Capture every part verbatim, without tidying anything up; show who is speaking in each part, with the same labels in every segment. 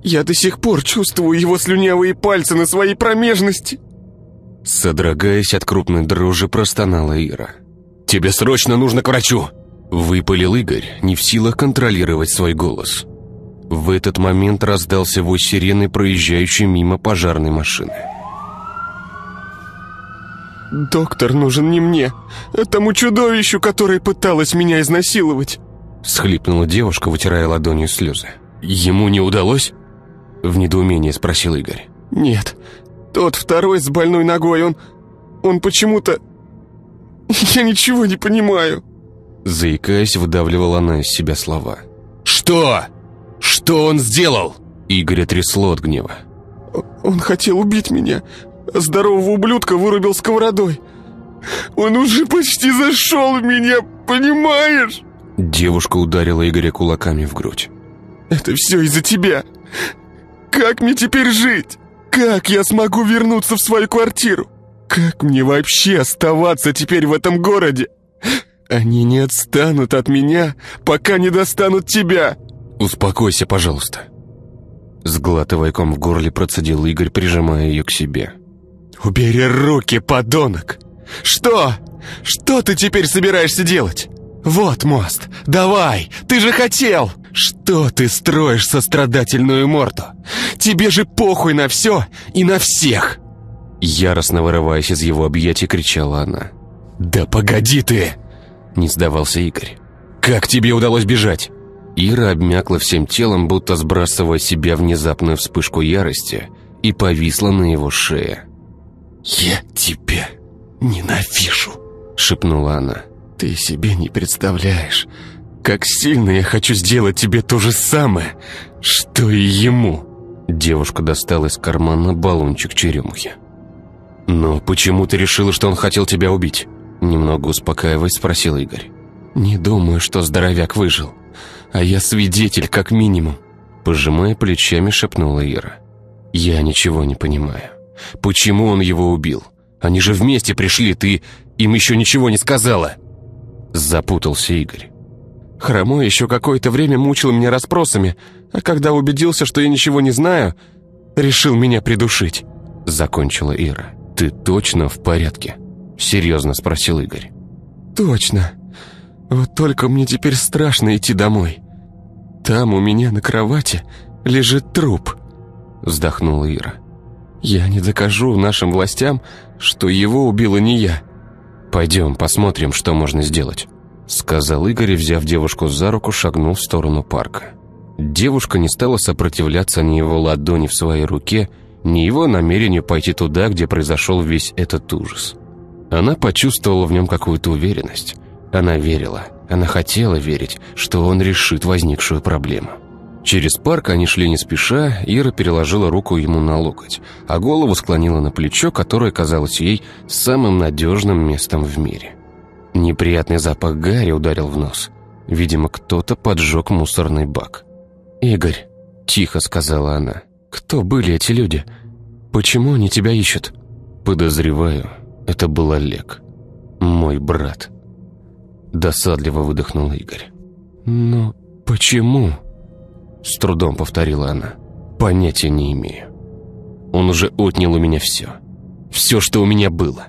Speaker 1: Я до сих пор чувствую его слюнявые пальцы на своей промежности.
Speaker 2: Содрогаясь от крупной дрожи, простонала Ира. «Тебе срочно нужно к врачу!» Выпалил Игорь, не в силах контролировать свой голос. В этот момент раздался вой сирены, проезжающей мимо пожарной машины.
Speaker 1: «Доктор нужен не мне, а тому чудовищу, которое пыталось меня изнасиловать!»
Speaker 2: Всхлипнула девушка, вытирая ладонью слезы. «Ему не удалось?» В недоумении спросил Игорь.
Speaker 1: «Нет, тот второй с больной ногой, он... Он почему-то... Я ничего не понимаю!»
Speaker 2: Заикаясь, выдавливала она из себя слова. «Что? Что он сделал?» Игоря трясло от гнева.
Speaker 1: «Он хотел убить меня. Здорового ублюдка вырубил сковородой. Он уже почти зашел в меня, понимаешь?»
Speaker 2: Девушка ударила Игоря кулаками в грудь.
Speaker 1: «Это все из-за тебя. Как мне теперь жить? Как я смогу вернуться в свою квартиру? Как мне вообще оставаться теперь в этом городе? Они не отстанут от меня, пока не достанут тебя!»
Speaker 2: «Успокойся, пожалуйста!» Сглатывая ком в горле, процедил Игорь, прижимая ее к себе.
Speaker 1: «Убери руки, подонок! Что? Что ты теперь собираешься делать? Вот мост, давай, ты же хотел! Что ты строишь сострадательную морду? Тебе же похуй на все и на всех!»
Speaker 2: Яростно вырываясь из его объятий, кричала она.
Speaker 1: «Да погоди ты!»
Speaker 2: Не сдавался Игорь. «Как тебе удалось бежать?» Ира обмякла всем телом, будто сбрасывая с себя внезапную вспышку ярости, и повисла на его шее.
Speaker 1: «Я тебя ненавижу!» — шепнула она. «Ты себе не представляешь, как сильно я хочу сделать тебе то же самое, что и ему!»
Speaker 2: Девушка достала из кармана баллончик черемухи. «Но почему ты решила, что он хотел тебя убить?» Немного успокаиваясь, спросил Игорь.
Speaker 1: «Не думаю, что здоровяк выжил, а я свидетель, как минимум»,
Speaker 2: пожимая плечами, шепнула Ира. «Я ничего не понимаю. Почему он его убил? Они же вместе пришли, ты им еще ничего не сказала!» Запутался Игорь.
Speaker 1: «Хромой еще какое-то время мучил меня расспросами, а когда убедился, что я ничего не знаю, решил меня придушить»,
Speaker 2: закончила Ира. «Ты точно в порядке?» Серьезно спросил Игорь.
Speaker 1: «Точно. Вот только мне теперь страшно идти домой. Там у меня на кровати лежит труп», вздохнула Ира. «Я не докажу нашим властям, что его убила не я».
Speaker 2: «Пойдем, посмотрим, что можно сделать», сказал Игорь и, взяв девушку за руку, шагнул в сторону парка. Девушка не стала сопротивляться ни его ладони в своей руке, ни его намерению пойти туда, где произошел весь этот ужас. Она почувствовала в нем какую-то уверенность. Она верила, она хотела верить, что он решит возникшую проблему. Через парк они шли не спеша, Ира переложила руку ему на локоть, а голову склонила на плечо, которое казалось ей самым надежным местом в мире. Неприятный запах гари ударил в нос. Видимо, кто-то поджег мусорный бак. «Игорь», — тихо сказала она, — «кто были эти люди? Почему они тебя ищут?» «Подозреваю, это был Олег, мой брат», — досадливо выдохнул Игорь. «Но почему?» — с трудом повторила она. «Понятия не имею. Он уже отнял у меня все. Все, что у меня было.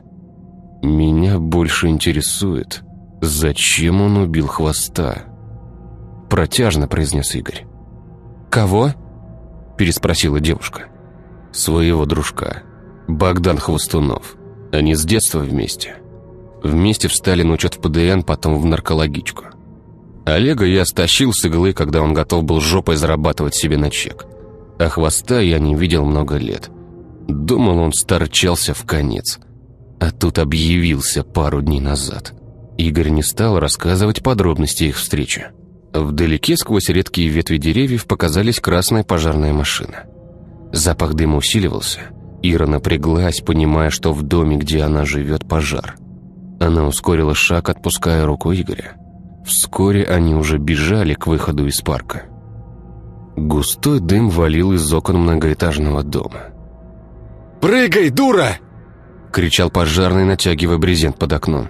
Speaker 2: Меня больше интересует, зачем он убил Хвоста?» Протяжно произнес Игорь. «Кого?» — переспросила девушка. «Своего дружка, Богдан Хвостунов. Они с детства вместе. Вместе встали на учет в ПДН, потом в наркологичку. Олега я стащил с иглы, когда он готов был жопой зарабатывать себе на чек. А Хвоста я не видел много лет. Думал, он сторчался в конец. А тут объявился пару дней назад». Игорь не стал рассказывать подробности их встречи. Вдалеке сквозь редкие ветви деревьев показались красная пожарная машина. Запах дыма усиливался. Ира напряглась, понимая, что в доме, где она живет, пожар. Она ускорила шаг, отпуская руку Игоря. Вскоре они уже бежали к выходу из парка. Густой дым валил из окон многоэтажного дома.
Speaker 1: «Прыгай, дура!»
Speaker 2: — кричал пожарный, натягивая брезент под окном.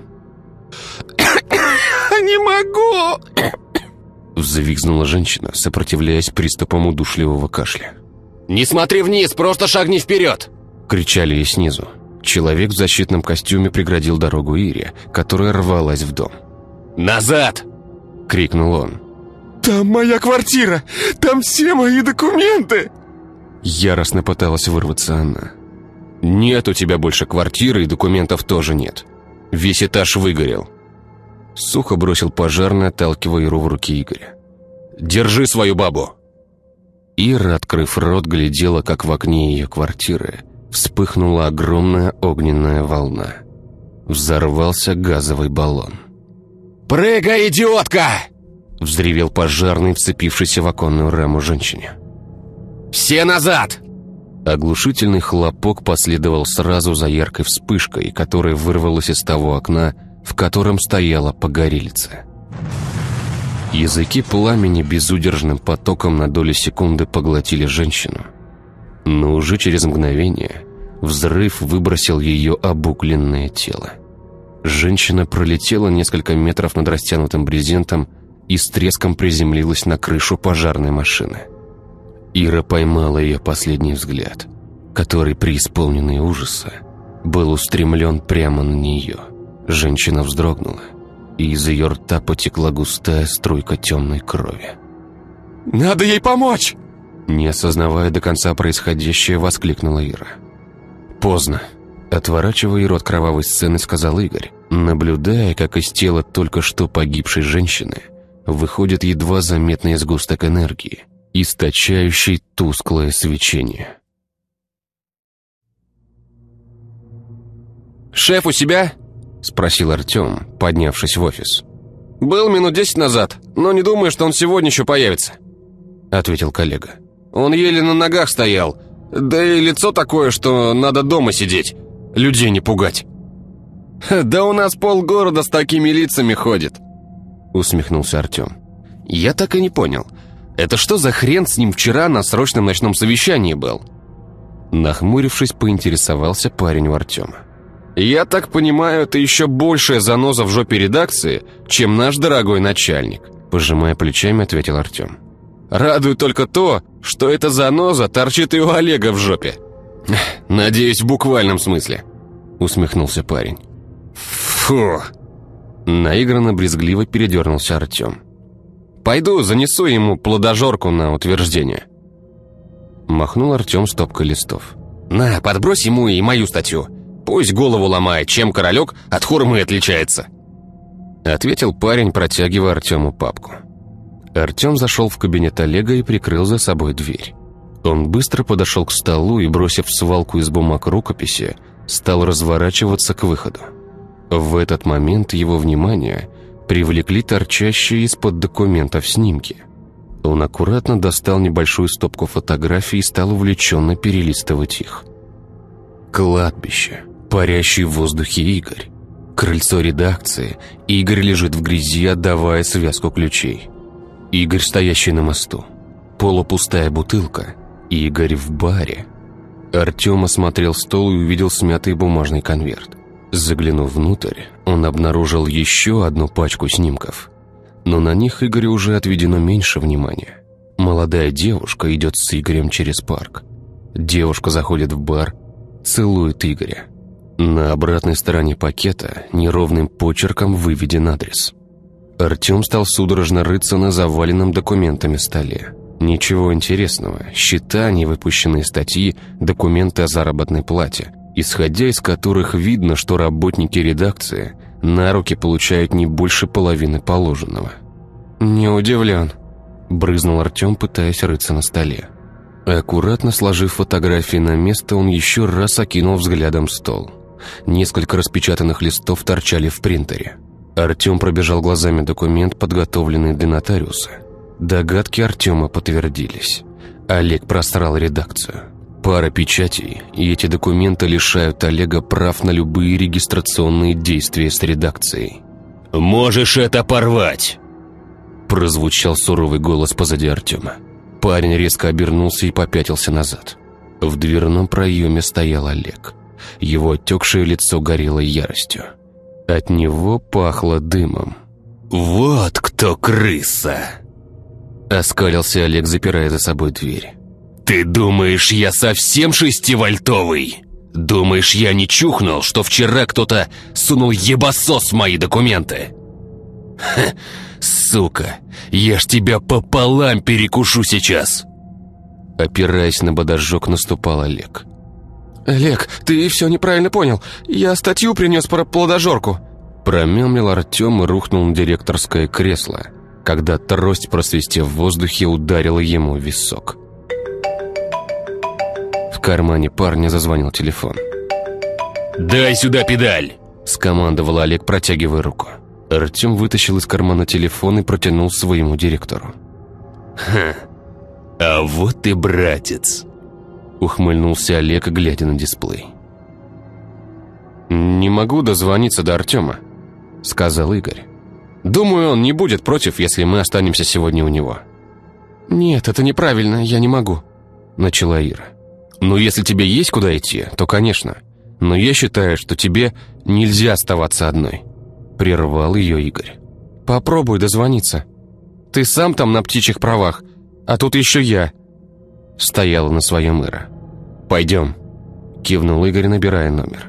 Speaker 1: «Не могу!»
Speaker 2: — взвизгнула женщина, сопротивляясь приступам удушливого кашля. «Не смотри вниз, просто шагни вперед!» — кричали ей снизу. Человек в защитном костюме преградил дорогу Ире, которая рвалась в дом. «Назад!» — крикнул он.
Speaker 1: «Там моя квартира! Там все мои документы!»
Speaker 2: Яростно пыталась вырваться она. «Нет у тебя больше квартиры, и документов тоже нет. Весь этаж выгорел». Сухо бросил пожарный, отталкивая Иру в руки Игоря. «Держи свою бабу!» Ира, открыв рот, глядела, как в окне ее квартиры вспыхнула огромная огненная волна. Взорвался газовый баллон. «Прыгай, идиотка!» — взревел пожарный, вцепившийся в оконную раму женщине. «Все назад!» Оглушительный хлопок последовал сразу за яркой вспышкой, которая вырвалась из того окна, в котором стояла погорельца. Языки пламени безудержным потоком на долю секунды поглотили женщину. Но уже через мгновение взрыв выбросил ее обугленное тело. Женщина пролетела несколько метров над растянутым брезентом и с треском приземлилась на крышу пожарной машины. Ира поймала ее последний взгляд, который, преисполненный ужаса, был устремлен прямо на нее. Женщина вздрогнула, и из ее рта потекла густая струйка темной крови.
Speaker 1: «Надо ей помочь!»
Speaker 2: Не осознавая до конца происходящее, воскликнула Ира. «Поздно!» Отворачивая Иру от кровавой сцены, сказал Игорь, наблюдая, как из тела только что погибшей женщины выходит едва заметный сгусток энергии, источающий тусклое свечение. «Шеф у себя?» — спросил Артем, поднявшись в офис. «Был минут десять назад, но не думаю, что он сегодня еще появится», — ответил коллега. «Он еле на ногах стоял, да и лицо такое, что надо дома сидеть, людей не пугать». «Да у нас полгорода с такими лицами ходит», — усмехнулся Артем. «Я так и не понял, это что за хрен с ним вчера на срочном ночном совещании был?» Нахмурившись, поинтересовался парень у Артема. «Я так понимаю, это еще большая заноза в жопе редакции, чем наш дорогой начальник», пожимая плечами, ответил Артем. «Радует только то, что эта заноза торчит и у Олега в жопе». «Надеюсь, в буквальном смысле», усмехнулся парень. «Фу!» Наигранно брезгливо передернулся Артем. «Пойду занесу ему плодожорку на утверждение». Махнул Артем стопкой листов. «На, подбрось ему и мою статью. Пусть голову ломает, чем королек от хурмы отличается», ответил парень, протягивая Артему папку. Артем зашел в кабинет Олега и прикрыл за собой дверь. Он быстро подошел к столу и, бросив в свалку из бумаг рукописи, стал разворачиваться к выходу. В этот момент его внимание привлекли торчащие из-под документов снимки. Он аккуратно достал небольшую стопку фотографий и стал увлеченно перелистывать их. Кладбище, парящий в воздухе Игорь, крыльцо редакции, Игорь лежит в грязи, отдавая связку ключей. Игорь, стоящий на мосту, полупустая бутылка, Игорь в баре. Артем осмотрел стол и увидел смятый бумажный конверт. Заглянув внутрь, он обнаружил еще одну пачку снимков. Но на них Игорю уже отведено меньше внимания. Молодая девушка идет с Игорем через парк. Девушка заходит в бар, целует Игоря. На обратной стороне пакета неровным почерком выведен адрес. Артем стал судорожно рыться на заваленном документами столе. Ничего интересного. Счета, невыпущенные статьи, документы о заработной плате, исходя из которых видно, что работники редакции на руки получают не больше половины положенного. «Не удивлен», — брызнул Артем, пытаясь рыться на столе. Аккуратно сложив фотографии на место, он еще раз окинул взглядом стол. Несколько распечатанных листов торчали в принтере. Артем пробежал глазами документ, подготовленный для нотариуса. Догадки Артема подтвердились. Олег просрал редакцию. Пара печатей, и эти документы лишают Олега прав на любые регистрационные действия с редакцией. «Можешь это порвать!» Прозвучал суровый голос позади Артема. Парень резко обернулся и попятился назад. В дверном проеме стоял Олег. Его отекшее лицо горело яростью. От него пахло дымом. «Вот кто крыса!» Оскалился Олег, запирая за собой дверь. Ты думаешь, я совсем шестивольтовый? Думаешь, я не чухнул, что вчера кто-то сунул ебасос в мои документы? Ха, сука, я ж тебя пополам перекушу сейчас!» Опираясь на бодожок, наступал Олег.
Speaker 1: «Олег, ты все неправильно понял. Я статью принес про плодожорку».
Speaker 2: Промямлил Артем и рухнул на директорское кресло, когда трость, просвистев в воздухе, ударила ему в висок. В кармане парня зазвонил телефон. «Дай сюда педаль!» – скомандовал Олег, протягивая руку. Артем вытащил из кармана телефон и протянул своему директору. «Ха, а вот и братец!» – ухмыльнулся Олег, глядя на дисплей.
Speaker 1: «Не могу дозвониться до Артема», – сказал Игорь. «Думаю, он не будет против, если мы останемся сегодня у него». «Нет, это неправильно, я не могу», – начала Ира.
Speaker 2: «Ну, если тебе есть куда идти, то, конечно. Но я считаю, что тебе нельзя оставаться одной», – прервал ее Игорь.
Speaker 1: «Попробуй дозвониться. Ты сам там на птичьих правах, а тут еще я», – стояла на своем Ира.
Speaker 2: «Пойдем», – кивнул Игорь, набирая номер.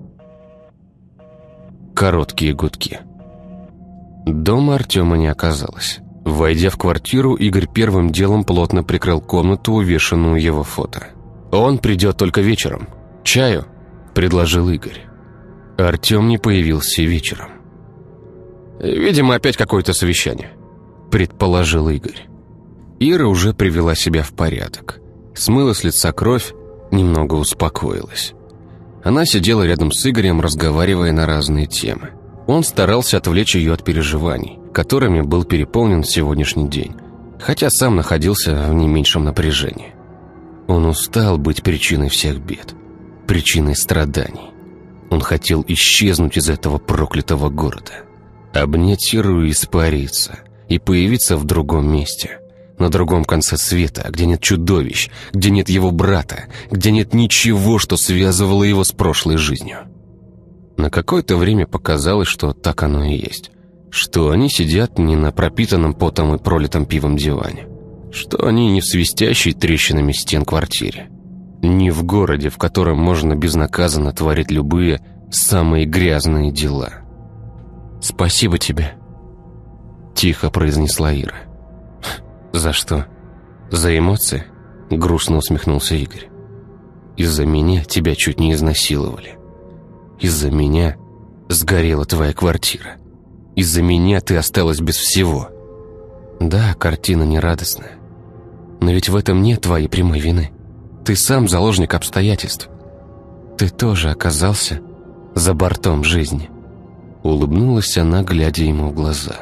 Speaker 2: Короткие гудки. Дома Артема не оказалось. Войдя в квартиру, Игорь первым делом плотно прикрыл комнату, увешанную его фото. «Он придет только вечером. Чаю?» – предложил Игорь. Артем не появился вечером.
Speaker 1: «Видимо, опять какое-то совещание», – предположил Игорь.
Speaker 2: Ира уже привела себя в порядок. Смыла с лица кровь, немного успокоилась. Она сидела рядом с Игорем, разговаривая на разные темы. Он старался отвлечь ее от переживаний, которыми был переполнен сегодняшний день, хотя сам находился в не меньшем напряжении. Он устал быть причиной всех бед, причиной страданий. Он хотел исчезнуть из этого проклятого города, обнять Иру и испариться, и появиться в другом месте, на другом конце света, где нет чудовищ, где нет его брата, где нет ничего, что связывало его с прошлой жизнью. На какое-то время показалось, что так оно и есть, что они сидят не на пропитанном потом и пролитом пивом диване, что они не в свистящей трещинами стен квартире, не в городе, в котором можно безнаказанно творить любые самые грязные дела.
Speaker 1: «Спасибо тебе», – тихо произнесла Ира.
Speaker 2: «За что? За эмоции?» – грустно усмехнулся Игорь. «Из-за меня тебя чуть не изнасиловали. Из-за меня сгорела твоя квартира. Из-за меня ты осталась без всего. Да, картина нерадостная. Но ведь в этом нет твоей прямой вины. Ты сам заложник обстоятельств. Ты тоже оказался за бортом жизни». Улыбнулась она, глядя ему в глаза.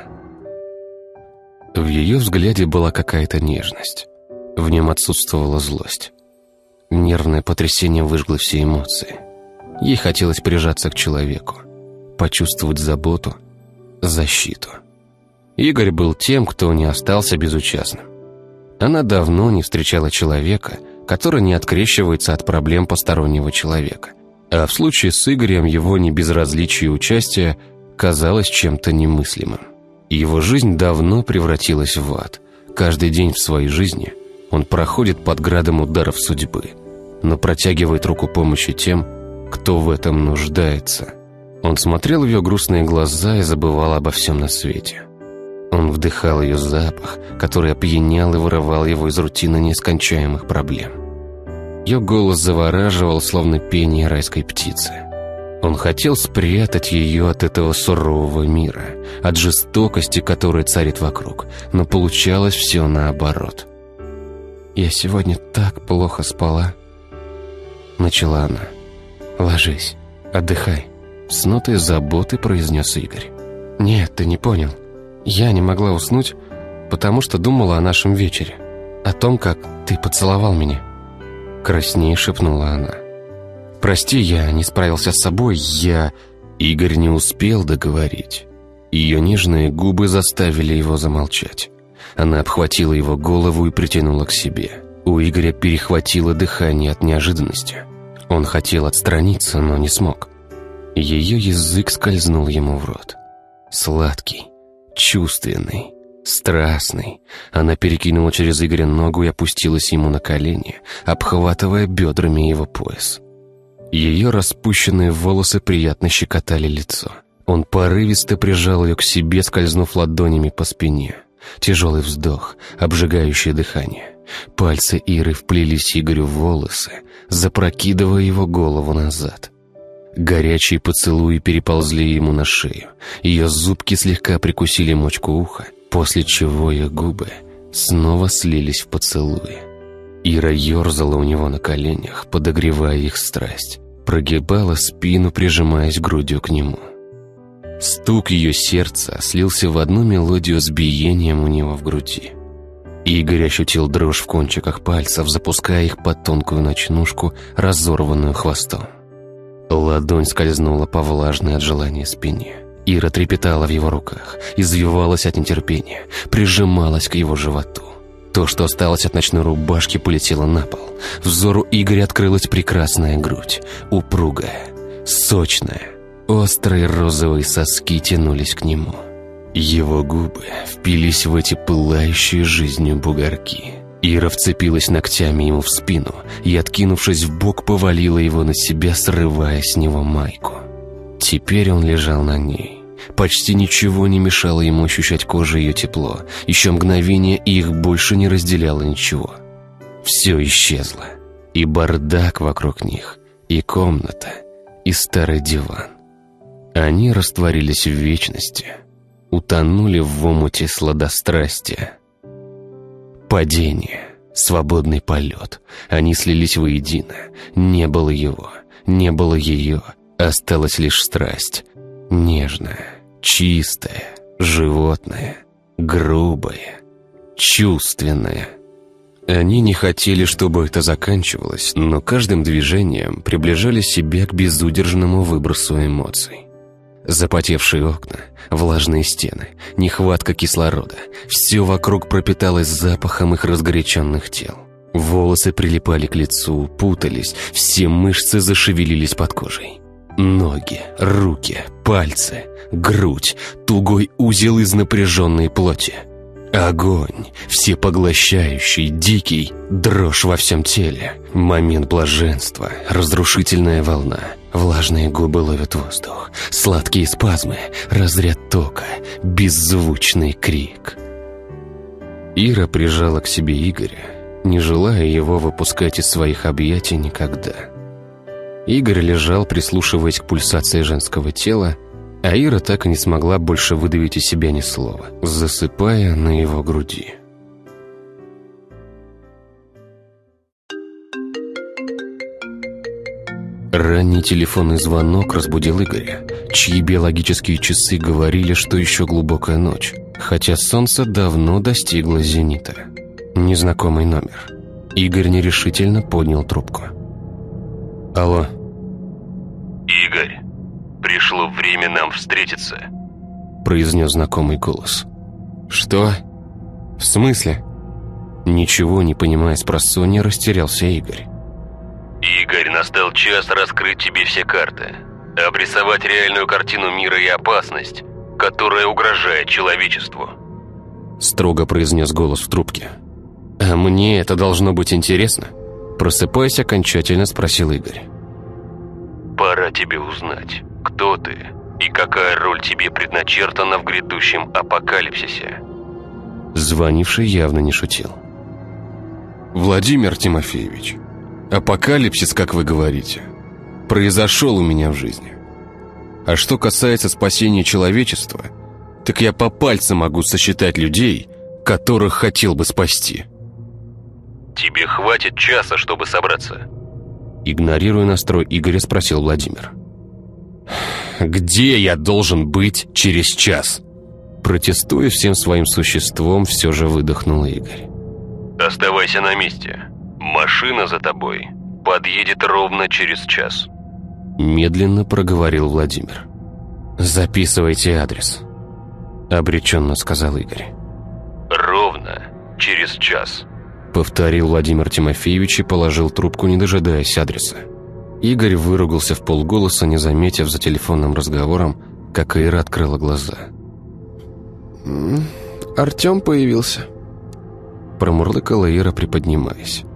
Speaker 2: В ее взгляде была какая-то нежность. В нем отсутствовала злость. Нервное потрясение выжгло все эмоции. Ей хотелось прижаться к человеку, почувствовать заботу, защиту. Игорь был тем, кто не остался безучастным. Она давно не встречала человека, который не открещивается от проблем постороннего человека. А в случае с Игорем его небезразличие и участие казалось чем-то немыслимым. Его жизнь давно превратилась в ад. Каждый день в своей жизни он проходит под градом ударов судьбы, но протягивает руку помощи тем, кто в этом нуждается. Он смотрел в ее грустные глаза и забывал обо всем на свете. Он вдыхал ее запах, который опьянял и вырывал его из рутины нескончаемых проблем. Ее голос завораживал, словно пение райской птицы. Он хотел спрятать ее от этого сурового мира, от жестокости, которая царит вокруг, но получалось все наоборот. «Я сегодня так плохо спала», — начала она. «Ложись, отдыхай», — с нотой заботы произнес Игорь. «Нет, ты не понял. Я не могла уснуть, потому что думала о нашем вечере, о том, как ты поцеловал меня». Краснее шепнула она. «Прости, я не справился с собой, я...» Игорь не успел договорить. Ее нежные губы заставили его замолчать. Она обхватила его голову и притянула к себе. У Игоря перехватило дыхание от неожиданности. Он хотел отстраниться, но не смог. Ее язык скользнул ему в рот. Сладкий, чувственный, Страстный. Она перекинула через Игоря ногу и опустилась ему на колени, обхватывая бедрами его пояс. Ее распущенные волосы приятно щекотали лицо. Он порывисто прижал ее к себе, скользнув ладонями по спине. Тяжелый вздох, обжигающее дыхание. Пальцы Иры вплелись Игорю в волосы, запрокидывая его голову назад. Горячие поцелуи переползли ему на шею. Ее зубки слегка прикусили мочку уха, после чего ее губы снова слились в поцелуи. Ира ерзала у него на коленях, подогревая их страсть. Прогибала спину, прижимаясь грудью к нему. Стук ее сердца слился в одну мелодию с биением у него в груди. Игорь ощутил дрожь в кончиках пальцев, запуская их под тонкую ночнушку, разорванную хвостом. Ладонь скользнула по влажной от желания спине. Ира трепетала в его руках, извивалась от нетерпения, прижималась к его животу. То, что осталось от ночной рубашки, полетело на пол. Взору Игоря открылась прекрасная грудь, упругая, сочная. Острые розовые соски тянулись к нему. Его губы впились в эти пылающие жизнью бугорки. Ира вцепилась ногтями ему в спину и, откинувшись вбок, повалила его на себя, срывая с него майку. Теперь он лежал на ней. Почти ничего не мешало ему ощущать кожей ее тепло. Еще мгновение, и их больше не разделяло ничего. Все исчезло. И бардак вокруг них, и комната, и старый диван. Они растворились в вечности, утонули в омуте сладострастия. Падение, свободный полет. Они слились воедино. Не было его, не было ее. Осталась лишь страсть. Нежная, чистая, животная, грубая, чувственная. Они не хотели, чтобы это заканчивалось, но каждым движением приближали себя к безудержному выбросу эмоций. Запотевшие окна, влажные стены, нехватка кислорода — все вокруг пропиталось запахом их разгоряченных тел. Волосы прилипали к лицу, путались, все мышцы зашевелились под кожей. Ноги, руки, пальцы, грудь, тугой узел из напряженной плоти. Огонь, всепоглощающий, дикий, дрожь во всем теле. Момент блаженства, разрушительная волна. Влажные губы ловят воздух, сладкие спазмы, разряд тока, беззвучный крик. Ира прижала к себе Игоря, не желая его выпускать из своих объятий никогда. Игорь лежал, прислушиваясь к пульсации женского тела, а Ира так и не смогла больше выдавить из себя ни слова, засыпая на его груди. Ранний телефонный звонок разбудил Игоря, чьи биологические часы говорили, что еще глубокая ночь, хотя солнце давно достигло зенита. Незнакомый номер. Игорь нерешительно поднял трубку. Алло.
Speaker 3: Игорь, пришло время нам встретиться,
Speaker 2: произнес знакомый голос. Что? В смысле? Ничего не понимая спросонья, растерялся Игорь.
Speaker 3: Игорь, настал час раскрыть тебе все карты, обрисовать реальную картину мира и опасность, которая угрожает человечеству.
Speaker 2: Строго произнес голос в трубке. А мне это должно быть интересно? Просыпаясь, окончательно спросил Игорь.
Speaker 3: Пора тебе узнать, кто ты и какая роль тебе предначертана в грядущем апокалипсисе.
Speaker 2: Звонивший явно не шутил.
Speaker 1: Владимир Тимофеевич, апокалипсис, как вы говорите, произошел у меня в жизни. А что касается спасения человечества, так я по пальцам могу сосчитать людей, которых хотел бы спасти.
Speaker 3: Тебе хватит часа, чтобы собраться?
Speaker 2: Игнорируя настрой Игоря, спросил Владимир.
Speaker 1: Где я должен быть через час?
Speaker 2: Протестуя всем своим существом, все же выдохнул Игорь.
Speaker 3: Оставайся на месте. Машина за тобой подъедет ровно через час.
Speaker 2: Медленно проговорил Владимир. Записывайте адрес, обреченно сказал Игорь.
Speaker 3: Ровно через час,
Speaker 2: повторил Владимир Тимофеевич и положил трубку, не дожидаясь адреса. Игорь выругался в полголоса, не заметив за телефонным разговором, как Ира открыла глаза. Артем появился», — промурлыкала Ира, приподнимаясь.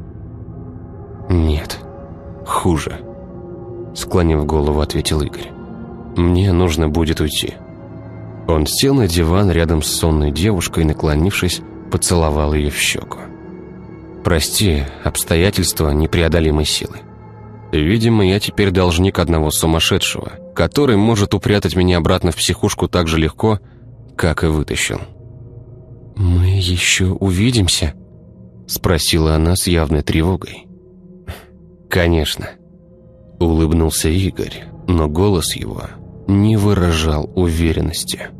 Speaker 2: «Нет, хуже», — склонив голову, ответил Игорь. «Мне нужно будет уйти». Он сел на диван рядом с сонной девушкой и, наклонившись, поцеловал ее в щеку. «Прости, обстоятельства непреодолимой силы. Видимо, я теперь должник одного сумасшедшего, который может упрятать меня обратно в психушку так же легко, как и вытащил». «Мы еще увидимся?» — спросила она с явной тревогой. «Конечно», — улыбнулся Игорь, но голос его не выражал уверенности.